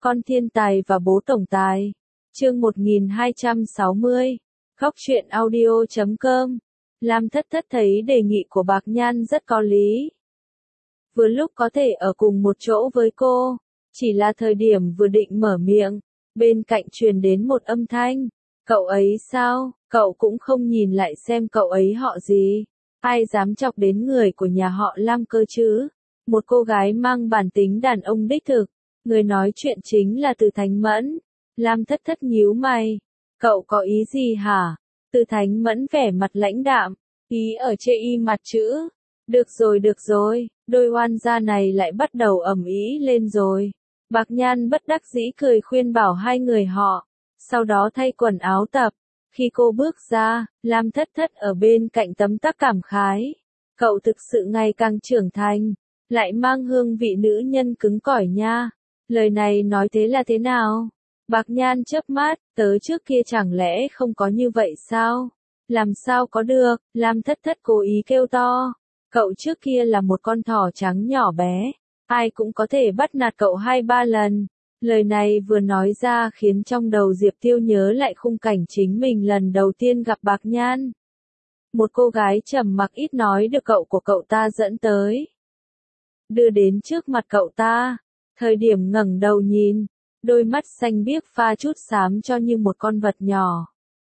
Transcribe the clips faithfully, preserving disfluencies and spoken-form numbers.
Con thiên tài và bố tổng tài. Chương một nghìn hai trăm sáu mươi. Góc truyện audio chấm com. Lam Thất Thất thấy đề nghị của Bạc Nhan rất có lý. Vừa lúc có thể ở cùng một chỗ với cô, chỉ là thời điểm vừa định mở miệng, bên cạnh truyền đến một âm thanh. Cậu ấy sao? Cậu cũng không nhìn lại xem cậu ấy họ gì. Ai dám chọc đến người của nhà họ Lam cơ chứ? Một cô gái mang bản tính đàn ông đích thực. Người nói chuyện chính là Từ Thánh Mẫn. Lam Thất Thất nhíu mày. Cậu có ý gì hả? Từ Thánh Mẫn vẻ mặt lãnh đạm, ý ở chê y mặt chữ. Được rồi được rồi, đôi oan gia này lại bắt đầu ầm ĩ lên rồi. Bạc Nhan bất đắc dĩ cười khuyên bảo hai người họ, sau đó thay quần áo tập. Khi cô bước ra, Lam Thất Thất ở bên cạnh tấm tắc cảm khái. Cậu thực sự ngày càng trưởng thành, lại mang hương vị nữ nhân cứng cỏi nha. Lời này nói thế là thế nào? Bạc Nhan chớp mắt, tớ trước kia chẳng lẽ không có như vậy sao? Làm sao có được? Lam Thất Thất cố ý kêu to. Cậu trước kia là một con thỏ trắng nhỏ bé, ai cũng có thể bắt nạt cậu hai ba lần. Lời này vừa nói ra khiến trong đầu Diệp Tiêu nhớ lại khung cảnh chính mình lần đầu tiên gặp Bạc Nhan. Một cô gái trầm mặc ít nói được cậu của cậu ta dẫn tới, đưa đến trước mặt cậu ta. Thời điểm ngẩng đầu nhìn, đôi mắt xanh biếc pha chút xám cho như một con vật nhỏ.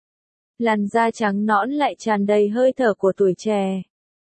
Làn da trắng nõn lại tràn đầy hơi thở của tuổi trẻ.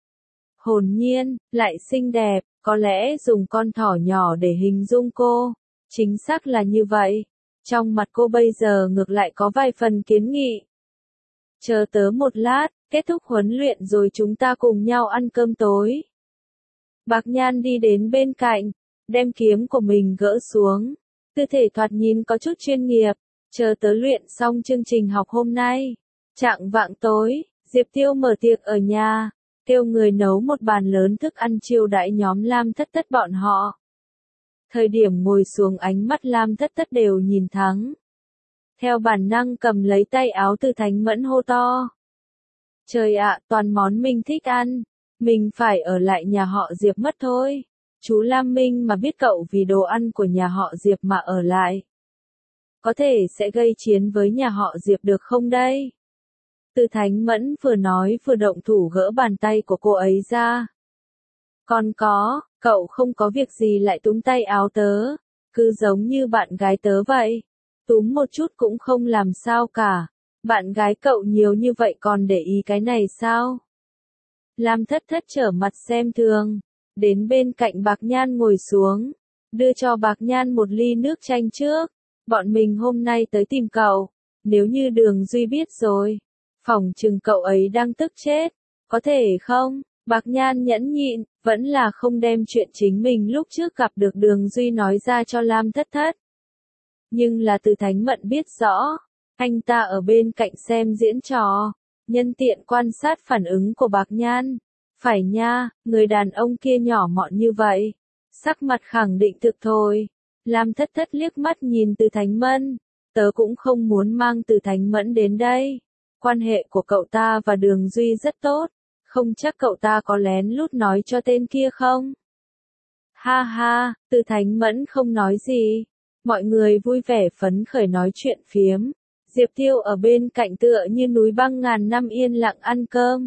Hồn nhiên, lại xinh đẹp, có lẽ dùng con thỏ nhỏ để hình dung cô. Chính xác là như vậy. Trong mặt cô bây giờ ngược lại có vài phần kiến nghị. Chờ tớ một lát, kết thúc huấn luyện rồi chúng ta cùng nhau ăn cơm tối. Bạc Nhan đi đến bên cạnh, đem kiếm của mình gỡ xuống. Tư thể thoạt nhìn có chút chuyên nghiệp. Chờ tớ luyện xong chương trình học hôm nay. Chạng vạng tối, Diệp Tiêu mở tiệc ở nhà, kêu người nấu một bàn lớn thức ăn chiêu đãi nhóm Lam Thất Thất bọn họ. Thời điểm ngồi xuống ánh mắt Lam Thất Thất đều nhìn thắng. Theo bản năng cầm lấy tay áo Từ Thánh Mẫn hô to. Trời ạ, toàn món mình thích ăn. Mình phải ở lại nhà họ Diệp mất thôi. Chú Lam Minh mà biết cậu vì đồ ăn của nhà họ Diệp mà ở lại, có thể sẽ gây chiến với nhà họ Diệp được không đây? Từ Thánh Mẫn vừa nói vừa động thủ gỡ bàn tay của cô ấy ra. Còn có, cậu không có việc gì lại túm tay áo tớ, cứ giống như bạn gái tớ vậy. Túm một chút cũng không làm sao cả. Bạn gái cậu nhiều như vậy còn để ý cái này sao? Lam Thất Thất trở mặt xem thường, đến bên cạnh Bạc Nhan ngồi xuống, đưa cho Bạc Nhan một ly nước chanh trước. Bọn mình hôm nay tới tìm cậu, nếu như Đường Duy biết rồi, phỏng chừng cậu ấy đang tức chết, có thể không? Bạc Nhan nhẫn nhịn, vẫn là không đem chuyện chính mình lúc trước gặp được Đường Duy nói ra cho Lam Thất Thất. Nhưng là Từ Thánh Mẫn biết rõ, anh ta ở bên cạnh xem diễn trò, nhân tiện quan sát phản ứng của Bạc Nhan. Phải nha, người đàn ông kia nhỏ mọn như vậy, sắc mặt khẳng định thực thôi. Lam Thất Thất liếc mắt nhìn Từ Thánh Mẫn, tớ cũng không muốn mang Từ Thánh Mẫn đến đây. Quan hệ của cậu ta và Đường Duy rất tốt, không chắc cậu ta có lén lút nói cho tên kia không? Ha ha, Từ Thánh Mẫn không nói gì. Mọi người vui vẻ phấn khởi nói chuyện phiếm. Diệp Tiêu ở bên cạnh tựa như núi băng ngàn năm yên lặng ăn cơm.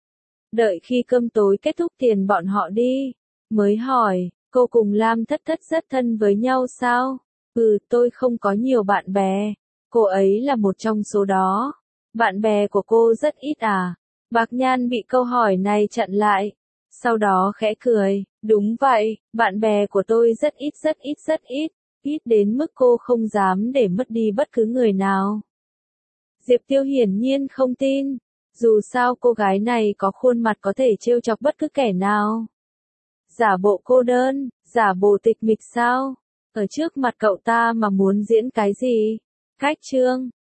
Đợi khi cơm tối kết thúc tiền bọn họ đi, mới hỏi, cô cùng Lam Thất Thất rất thân với nhau sao? Ừ, tôi không có nhiều bạn bè, cô ấy là một trong số đó. Bạn bè của cô rất ít à? Bạc Nhan bị câu hỏi này chặn lại, sau đó khẽ cười, đúng vậy, bạn bè của tôi rất ít rất ít rất ít, ít đến mức cô không dám để mất đi bất cứ người nào. Diệp Tiêu hiển nhiên không tin, dù sao cô gái này có khuôn mặt có thể trêu chọc bất cứ kẻ nào. Giả bộ cô đơn, giả bộ tịch mịch sao? Ở trước mặt cậu ta mà muốn diễn cái gì? Cách trương,